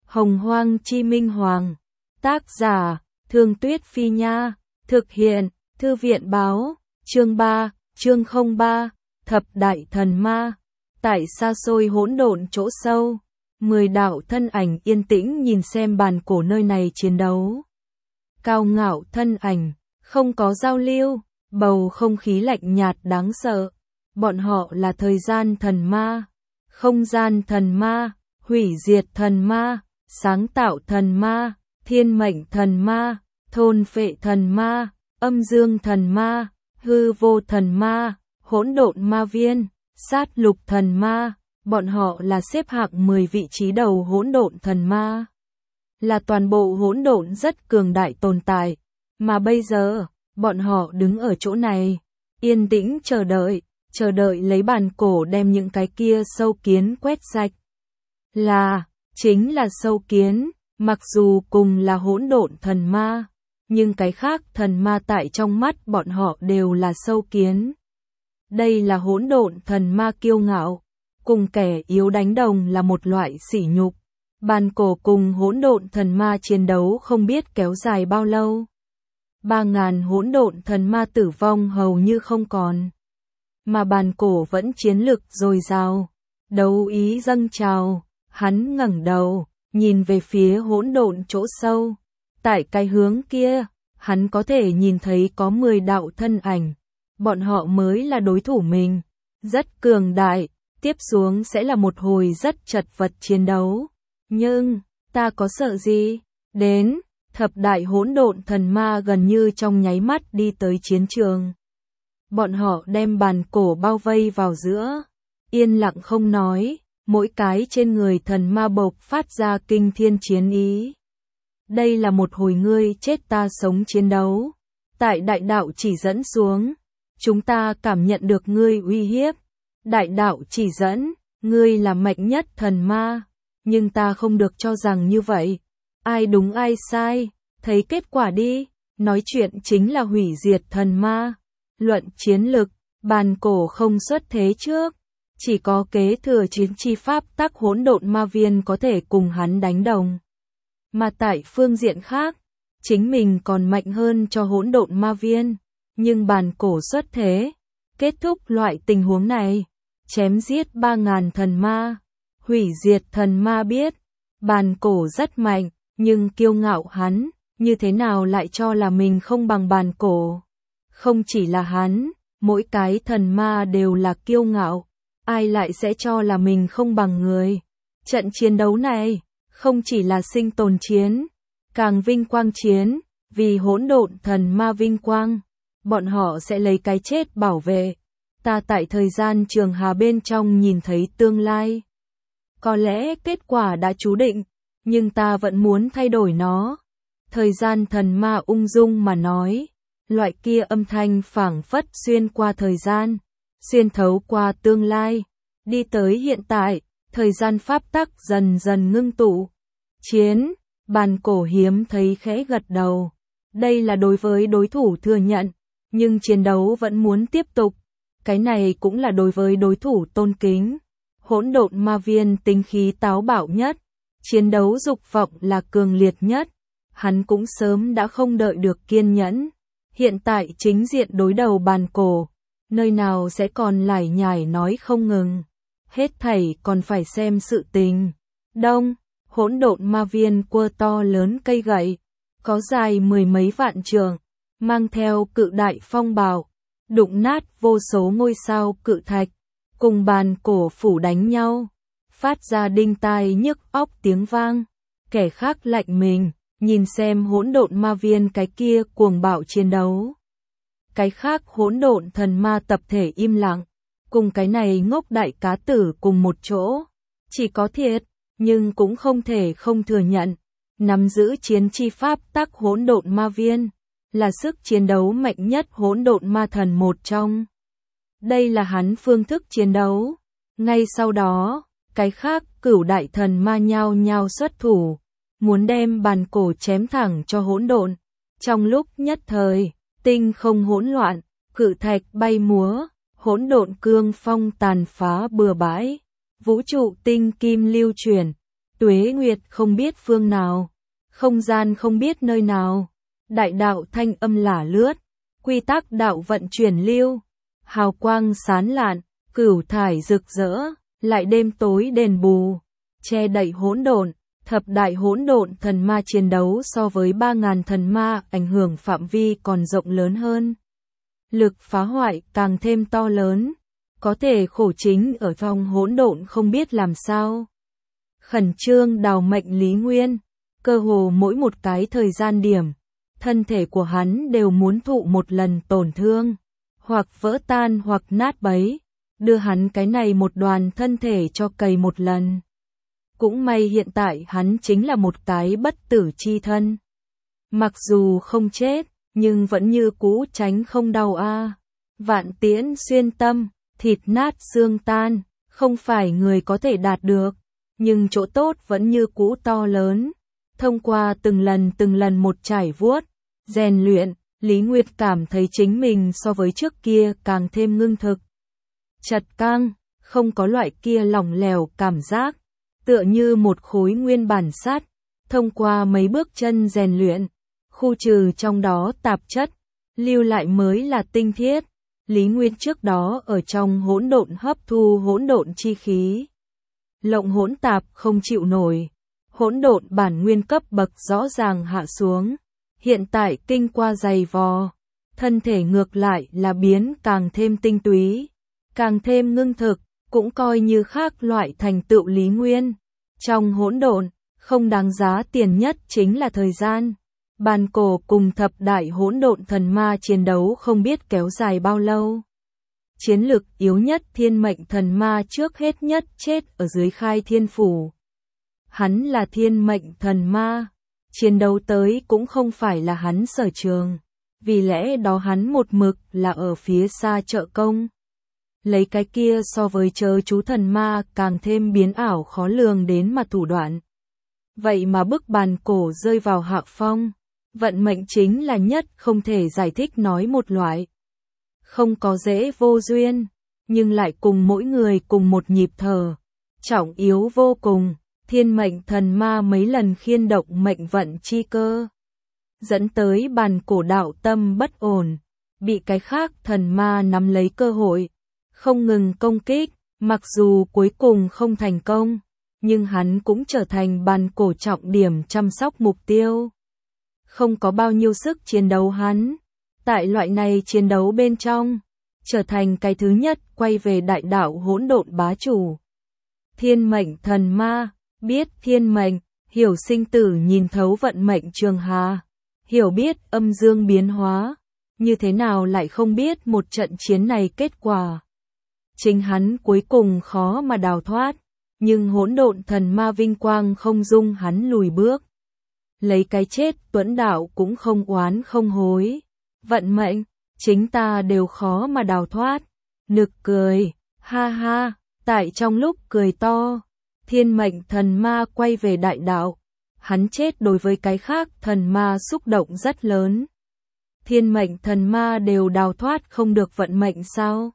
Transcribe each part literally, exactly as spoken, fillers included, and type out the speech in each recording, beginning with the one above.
Hồng Hoang Chi Minh Hoàng. Tác giả, Thương Tuyết Phi Nha. Thực hiện, Thư viện Báo. Chương ba, chương không ba, Thập Đại Thần Ma. Tại xa xôi hỗn độn chỗ sâu, mười đạo thân ảnh yên tĩnh nhìn xem bàn cổ nơi này chiến đấu. Cao ngạo thân ảnh, không có giao lưu, bầu không khí lạnh nhạt đáng sợ. Bọn họ là thời gian thần ma, không gian thần ma, hủy diệt thần ma, sáng tạo thần ma, thiên mệnh thần ma, thôn phệ thần ma, âm dương thần ma, hư vô thần ma, hỗn độn ma viên, sát lục thần ma. Bọn họ là xếp hạng mười vị trí đầu hỗn độn thần ma, là toàn bộ hỗn độn rất cường đại tồn tại, mà bây giờ, bọn họ đứng ở chỗ này, yên tĩnh chờ đợi, chờ đợi lấy bàn cổ đem những cái kia sâu kiến quét sạch. Là, chính là sâu kiến, mặc dù cùng là hỗn độn thần ma, nhưng cái khác thần ma tại trong mắt bọn họ đều là sâu kiến. Đây là hỗn độn thần ma kiêu ngạo, cùng kẻ yếu đánh đồng là một loại sỉ nhục. Bàn cổ cùng hỗn độn thần ma chiến đấu không biết kéo dài bao lâu. Ba ngàn hỗn độn thần ma tử vong hầu như không còn. Mà bàn cổ vẫn chiến lực dồi dào, đấu ý dâng trào, hắn ngẩng đầu, nhìn về phía hỗn độn chỗ sâu. Tại cái hướng kia, hắn có thể nhìn thấy có mười đạo thân ảnh. Bọn họ mới là đối thủ mình, rất cường đại, tiếp xuống sẽ là một hồi rất chật vật chiến đấu. Nhưng, ta có sợ gì? Đến, thập đại hỗn độn thần ma gần như trong nháy mắt đi tới chiến trường. Bọn họ đem bàn cổ bao vây vào giữa, yên lặng không nói, mỗi cái trên người thần ma bộc phát ra kinh thiên chiến ý. Đây là một hồi ngươi chết ta sống chiến đấu. Tại đại đạo chỉ dẫn xuống, chúng ta cảm nhận được ngươi uy hiếp. Đại đạo chỉ dẫn, ngươi là mạnh nhất thần ma, nhưng ta không được cho rằng như vậy. Ai đúng ai sai, thấy kết quả đi, nói chuyện chính là hủy diệt thần ma. Luận chiến lực, bàn cổ không xuất thế trước, chỉ có kế thừa chiến chi pháp tắc hỗn độn ma viên có thể cùng hắn đánh đồng. Mà tại phương diện khác, chính mình còn mạnh hơn cho hỗn độn ma viên, nhưng bàn cổ xuất thế, kết thúc loại tình huống này, chém giết ba ngàn thần ma, hủy diệt thần ma biết, bàn cổ rất mạnh, nhưng kiêu ngạo hắn, như thế nào lại cho là mình không bằng bàn cổ. Không chỉ là hắn, mỗi cái thần ma đều là kiêu ngạo, ai lại sẽ cho là mình không bằng người. Trận chiến đấu này, không chỉ là sinh tồn chiến, càng vinh quang chiến, vì hỗn độn thần ma vinh quang, bọn họ sẽ lấy cái chết bảo vệ. Ta tại thời gian trường hà bên trong nhìn thấy tương lai. Có lẽ kết quả đã chú định, nhưng ta vẫn muốn thay đổi nó. Thời gian thần ma ung dung mà nói, loại kia âm thanh phảng phất xuyên qua thời gian, xuyên thấu qua tương lai, đi tới hiện tại, thời gian pháp tắc dần dần ngưng tụ. Chiến, bàn cổ hiếm thấy khẽ gật đầu. Đây là đối với đối thủ thừa nhận, nhưng chiến đấu vẫn muốn tiếp tục. Cái này cũng là đối với đối thủ tôn kính. Hỗn độn ma viên tính khí táo bạo nhất, chiến đấu dục vọng là cường liệt nhất. Hắn cũng sớm đã không đợi được kiên nhẫn. Hiện tại chính diện đối đầu bàn cổ, nơi nào sẽ còn lải nhải nói không ngừng. Hết thảy còn phải xem sự tình. Đông, hỗn độn ma viên quơ to lớn cây gậy, có dài mười mấy vạn trượng, mang theo cự đại phong bạo, đụng nát vô số ngôi sao cự thạch, cùng bàn cổ phủ đánh nhau, phát ra đinh tai nhức óc tiếng vang. Kẻ khác lạnh mình, nhìn xem hỗn độn ma viên cái kia cuồng bạo chiến đấu. Cái khác hỗn độn thần ma tập thể im lặng, cùng cái này ngốc đại cá tử cùng một chỗ. Chỉ có thiệt, nhưng cũng không thể không thừa nhận, nắm giữ chiến chi pháp tắc hỗn độn ma viên, là sức chiến đấu mạnh nhất hỗn độn ma thần một trong. Đây là hắn phương thức chiến đấu. Ngay sau đó, cái khác cửu đại thần ma nhao nhao xuất thủ, muốn đem bàn cổ chém thẳng cho hỗn độn. Trong lúc nhất thời, tinh không hỗn loạn, cự thạch bay múa, hỗn độn cương phong tàn phá bừa bãi, vũ trụ tinh kim lưu chuyển, tuế nguyệt không biết phương nào, không gian không biết nơi nào, đại đạo thanh âm lả lướt, quy tắc đạo vận chuyển lưu, hào quang sáng lạn, cửu thải rực rỡ, lại đêm tối đền bù, che đậy hỗn độn. Thập đại hỗn độn thần ma chiến đấu so với ba ngàn thần ma ảnh hưởng phạm vi còn rộng lớn hơn. Lực phá hoại càng thêm to lớn, có thể khổ chính ở trong hỗn độn không biết làm sao. Khẩn trương đào mệnh Lý Nguyên, cơ hồ mỗi một cái thời gian điểm, thân thể của hắn đều muốn thụ một lần tổn thương, hoặc vỡ tan hoặc nát bấy, đưa hắn cái này một đoàn thân thể cho cày một lần. Cũng may hiện tại hắn chính là một cái bất tử chi thân. Mặc dù không chết, nhưng vẫn như cũ tránh không đau a. Vạn tiễn xuyên tâm, thịt nát xương tan, không phải người có thể đạt được, nhưng chỗ tốt vẫn như cũ to lớn. Thông qua từng lần từng lần một trải vuốt, rèn luyện, Lý Nguyệt cảm thấy chính mình so với trước kia càng thêm ngưng thực. Chặt căng, không có loại kia lỏng lẻo cảm giác, tựa như một khối nguyên bản sắt, thông qua mấy bước chân rèn luyện, khu trừ trong đó tạp chất, lưu lại mới là tinh thiết. Lý Nguyên trước đó ở trong hỗn độn hấp thu hỗn độn chi khí, lộng hỗn tạp không chịu nổi, hỗn độn bản nguyên cấp bậc rõ ràng hạ xuống, hiện tại kinh qua dày vò, thân thể ngược lại là biến càng thêm tinh túy, càng thêm ngưng thực, cũng coi như khác loại thành tựu Lý Nguyên. Trong hỗn độn, không đáng giá tiền nhất chính là thời gian. Bàn cổ cùng thập đại hỗn độn thần ma chiến đấu không biết kéo dài bao lâu. Chiến lực yếu nhất thiên mệnh thần ma trước hết nhất chết ở dưới khai thiên phủ. Hắn là thiên mệnh thần ma, chiến đấu tới cũng không phải là hắn sở trường, vì lẽ đó hắn một mực là ở phía xa trợ công. Lấy cái kia so với chớ chú thần ma càng thêm biến ảo khó lường đến mà thủ đoạn. Vậy mà bức bàn cổ rơi vào hạ phong, vận mệnh chính là nhất không thể giải thích nói một loại. Không có dễ vô duyên, nhưng lại cùng mỗi người cùng một nhịp thở, trọng yếu vô cùng, thiên mệnh thần ma mấy lần khiên động mệnh vận chi cơ. Dẫn tới bàn cổ đạo tâm bất ổn, bị cái khác thần ma nắm lấy cơ hội. Không ngừng công kích, mặc dù cuối cùng không thành công, nhưng hắn cũng trở thành bàn cổ trọng điểm chăm sóc mục tiêu. Không có bao nhiêu sức chiến đấu hắn, tại loại này chiến đấu bên trong, trở thành cái thứ nhất quay về đại đạo hỗn độn bá chủ. Thiên mệnh thần ma, biết thiên mệnh, hiểu sinh tử nhìn thấu vận mệnh trường hà, hiểu biết âm dương biến hóa, như thế nào lại không biết một trận chiến này kết quả. Chính hắn cuối cùng khó mà đào thoát, nhưng hỗn độn thần ma vinh quang không dung hắn lùi bước. Lấy cái chết tuẫn đạo cũng không oán không hối. Vận mệnh, chính ta đều khó mà đào thoát. Nực cười, ha ha, tại trong lúc cười to, thiên mệnh thần ma quay về đại đạo. Hắn chết đối với cái khác thần ma xúc động rất lớn. Thiên mệnh thần ma đều đào thoát không được vận mệnh sao?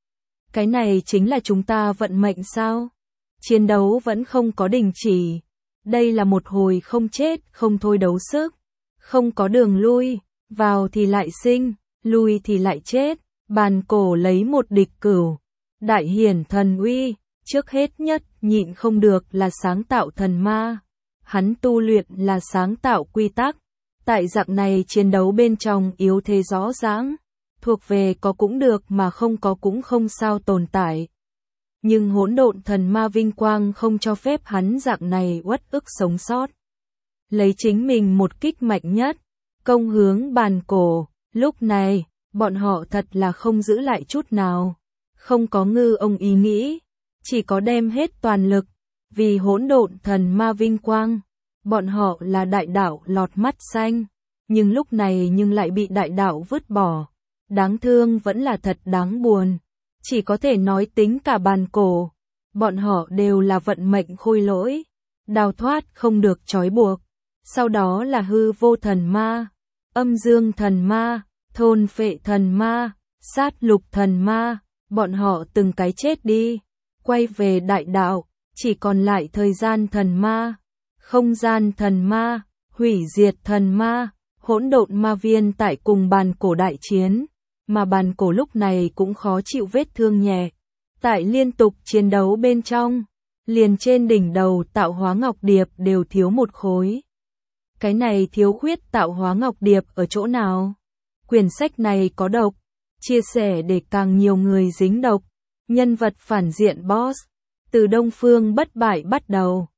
Cái này chính là chúng ta vận mệnh sao? Chiến đấu vẫn không có đình chỉ. Đây là một hồi không chết, không thôi đấu sức. Không có đường lui, vào thì lại sinh, lui thì lại chết. Bàn cổ lấy một địch cửu. Đại hiển thần uy, trước hết nhất nhịn không được là sáng tạo thần ma. Hắn tu luyện là sáng tạo quy tắc. Tại dạng này chiến đấu bên trong yếu thế rõ ràng. Thuộc về có cũng được mà không có cũng không sao tồn tại. Nhưng hỗn độn thần ma vinh quang không cho phép hắn dạng này uất ức sống sót. Lấy chính mình một kích mạnh nhất, công hướng bàn cổ, lúc này, bọn họ thật là không giữ lại chút nào. Không có ngư ông ý nghĩ, chỉ có đem hết toàn lực, vì hỗn độn thần ma vinh quang. Bọn họ là đại đạo lọt mắt xanh, nhưng lúc này nhưng lại bị đại đạo vứt bỏ. Đáng thương vẫn là thật đáng buồn. Chỉ có thể nói tính cả bàn cổ. Bọn họ đều là vận mệnh khôi lỗi. Đào thoát không được trói buộc. Sau đó là hư vô thần ma, âm dương thần ma, thôn phệ thần ma, sát lục thần ma. Bọn họ từng cái chết đi. Quay về đại đạo, chỉ còn lại thời gian thần ma. không gian thần ma, hủy diệt thần ma, hỗn độn ma viên tại cùng bàn cổ đại chiến, mà bàn cổ lúc này cũng khó chịu vết thương nhẹ. Tại liên tục chiến đấu bên trong, liền trên đỉnh đầu tạo hóa ngọc điệp đều thiếu một khối. Cái này thiếu khuyết tạo hóa ngọc điệp ở chỗ nào? Quyển sách này có độc, chia sẻ để càng nhiều người dính độc. Nhân vật phản diện boss, từ Đông Phương bất bại bắt đầu.